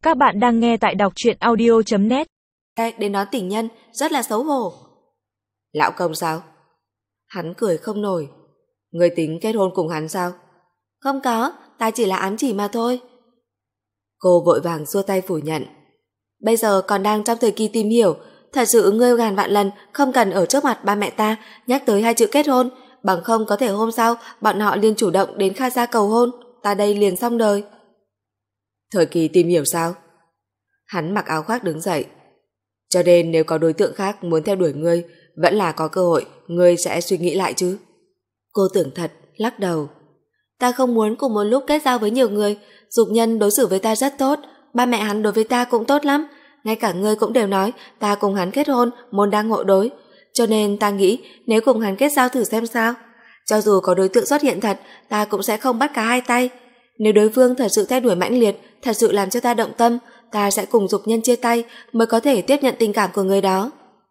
Các bạn đang nghe tại đọc truyện audio.net. Đến đón tình nhân, rất là xấu hổ. Lão công sao? Hắn cười không nổi. Ngươi tính kết hôn cùng hắn sao? Không có, ta chỉ là ám chỉ mà thôi. Cô vội vàng xua tay phủ nhận. Bây giờ còn đang trong thời kỳ tìm hiểu. Thật sự ngươi ngàn vạn lần không cần ở trước mặt ba mẹ ta nhắc tới hai chữ kết hôn, bằng không có thể hôm sau bọn họ liền chủ động đến Kha gia cầu hôn, ta đây liền xong đời. Thời kỳ tìm hiểu sao? Hắn mặc áo khoác đứng dậy. Cho nên nếu có đối tượng khác muốn theo đuổi ngươi, vẫn là có cơ hội ngươi sẽ suy nghĩ lại chứ. Cô tưởng thật, lắc đầu. Ta không muốn cùng một lúc kết giao với nhiều người. Dục nhân đối xử với ta rất tốt, ba mẹ hắn đối với ta cũng tốt lắm, ngay cả ngươi cũng đều nói ta cùng hắn kết hôn môn đăng hộ đối. Cho nên ta nghĩ nếu cùng hắn kết giao thử xem sao. Cho dù có đối tượng xuất hiện thật, ta cũng sẽ không bắt cả hai tay. Nếu đối phương thật sự theo đuổi mãnh liệt, thật sự làm cho ta động tâm, ta sẽ cùng dục nhân chia tay mới có thể tiếp nhận tình cảm của người đó.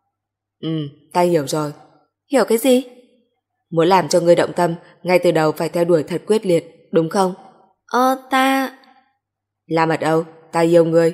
Ta hiểu rồi. Hiểu cái gì? Muốn làm cho ngươi động tâm, ngay từ đầu phải theo đuổi thật quyết liệt, đúng không? Ta... La Mật Âu, ta yêu ngươi.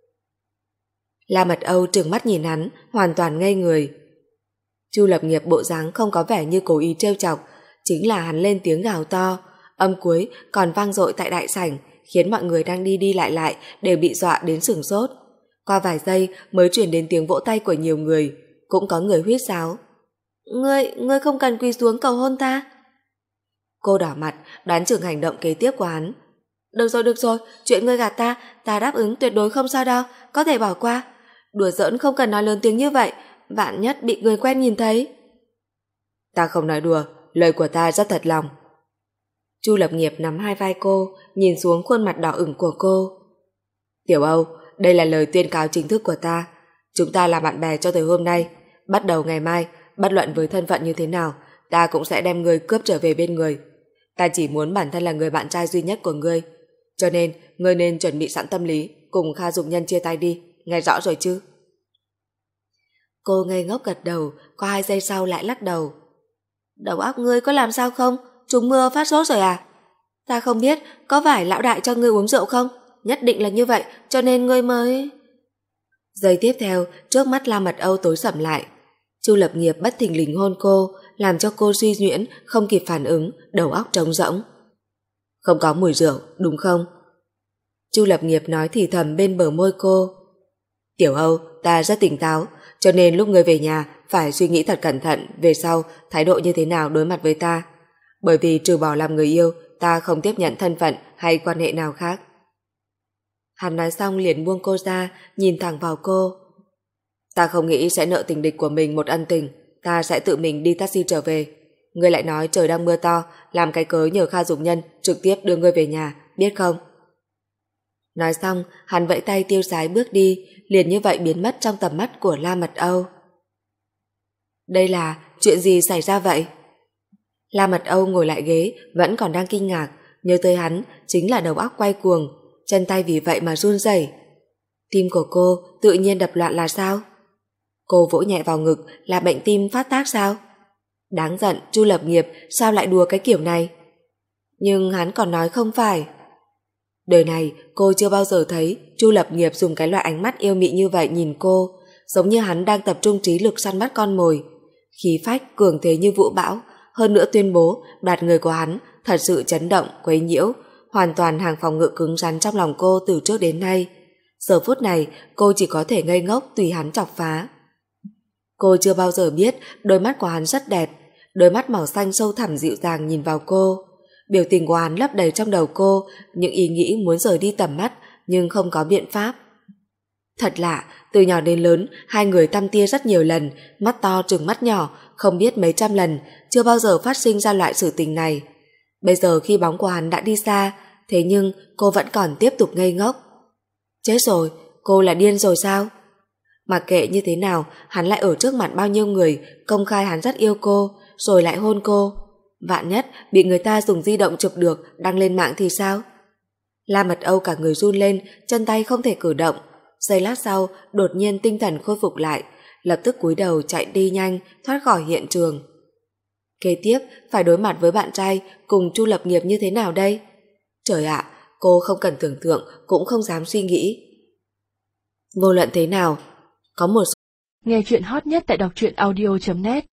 La Mật Âu trừng mắt nhìn hắn, hoàn toàn ngây người. Chu Lập Nghiệp bộ dáng không có vẻ như cố ý trêu chọc, chính là hắn lên tiếng gào to, âm cuối còn vang dội tại đại sảnh, khiến mọi người đang đi đi lại đều bị dọa đến sửng sốt. Qua vài giây mới chuyển đến tiếng vỗ tay của nhiều người, cũng có người huýt sáo. Ngươi không cần quỳ xuống cầu hôn ta. Cô đỏ mặt, đoán chừng hành động kế tiếp của hắn. Được rồi, chuyện ngươi gạt ta đáp ứng tuyệt đối không sao đâu, có thể bỏ qua. Đùa giỡn không cần nói lớn tiếng như vậy, vạn nhất bị người quen nhìn thấy. Ta không nói đùa, lời của ta rất thật lòng. Chu Lập Nghiệp nắm hai vai cô, nhìn xuống khuôn mặt đỏ ửng của cô. Tiểu Âu, đây là lời tuyên cáo chính thức của ta. Chúng ta là bạn bè cho tới hôm nay. Bắt đầu ngày mai, bất luận với thân phận như thế nào, ta cũng sẽ đem ngươi cướp trở về bên người. Ta chỉ muốn bản thân là người bạn trai duy nhất của ngươi. Cho nên, ngươi nên chuẩn bị sẵn tâm lý, cùng Kha Dục Nhân chia tay đi, nghe rõ rồi chứ? Cô ngây ngốc gật đầu, có 2 giây sau lại lắc đầu. Đầu óc ngươi có làm sao không? Trúng mưa phát sốt rồi à? Ta không biết, có phải lão đại cho ngươi uống rượu không? Nhất định là như vậy, cho nên ngươi mới... Giây tiếp theo, trước mắt La Mật Âu tối sầm lại. Chu Lập Nghiệp bất thình lình hôn cô, làm cho cô suy nhuyễn, không kịp phản ứng, đầu óc trống rỗng. Không có mùi rượu, đúng không? Chu Lập Nghiệp nói thì thầm bên bờ môi cô. Tiểu Âu, ta rất tỉnh táo, cho nên lúc ngươi về nhà phải suy nghĩ thật cẩn thận về sau thái độ như thế nào đối mặt với ta. Bởi vì trừ bỏ làm người yêu, ta không tiếp nhận thân phận hay quan hệ nào khác. Hắn nói xong liền buông cô ra, nhìn thẳng vào cô. Ta không nghĩ sẽ nợ tình địch của mình một ân tình, ta sẽ tự mình đi taxi trở về. Ngươi lại nói trời đang mưa to, làm cái cớ nhờ Kha Dục Nhân trực tiếp đưa ngươi về nhà, biết không? Nói xong, hắn vẫy tay tiêu sái bước đi, liền như vậy biến mất trong tầm mắt của La Mật Âu. Đây là chuyện gì xảy ra vậy? La Mật Âu ngồi lại ghế, vẫn còn đang kinh ngạc, nhớ tới hắn chính là đầu óc quay cuồng, chân tay vì vậy mà run rẩy. Tim của cô tự nhiên đập loạn là sao? Cô vỗ nhẹ vào ngực, là bệnh tim phát tác sao? Đáng giận, Chu Lập Nghiệp sao lại đùa cái kiểu này? Nhưng hắn còn nói không phải. Đời này cô chưa bao giờ thấy Chu Lập Nghiệp dùng cái loại ánh mắt yêu mị như vậy nhìn cô, giống như hắn đang tập trung trí lực săn bắt con mồi. Khí phách cường thế như vũ bão, hơn nữa tuyên bố đoạt người của hắn thật sự chấn động, quấy nhiễu, hoàn toàn hàng phòng ngự cứng rắn trong lòng cô từ trước đến nay. Giờ phút này cô chỉ có thể ngây ngốc tùy hắn chọc phá. Cô chưa bao giờ biết đôi mắt của hắn rất đẹp, đôi mắt màu xanh sâu thẳm dịu dàng nhìn vào cô. Biểu tình của hắn lấp đầy trong đầu cô những ý nghĩ muốn rời đi tầm mắt nhưng không có biện pháp. Thật lạ, từ nhỏ đến lớn hai người tăm tia rất nhiều lần, mắt to trừng mắt nhỏ, không biết mấy trăm lần, chưa bao giờ phát sinh ra loại sự tình này. Bây giờ khi bóng của hắn đã đi xa, thế nhưng cô vẫn còn tiếp tục ngây ngốc. Chết rồi, cô là điên rồi sao? Mặc kệ như thế nào, hắn lại ở trước mặt bao nhiêu người công khai hắn rất yêu cô, rồi lại hôn cô. Vạn nhất bị người ta dùng di động chụp được đăng lên mạng thì sao? La Mật Âu cả người run lên, chân tay không thể cử động. Giây lát sau đột nhiên tinh thần khôi phục lại, lập tức cúi đầu chạy đi nhanh thoát khỏi hiện trường. Kế tiếp phải đối mặt với bạn trai cùng Chu Lập Nghiệp như thế nào đây? Trời ạ, cô không cần tưởng tượng cũng không dám suy nghĩ. Vô luận thế nào, có một Nghe chuyện hot nhất tại đọc truyện audio.net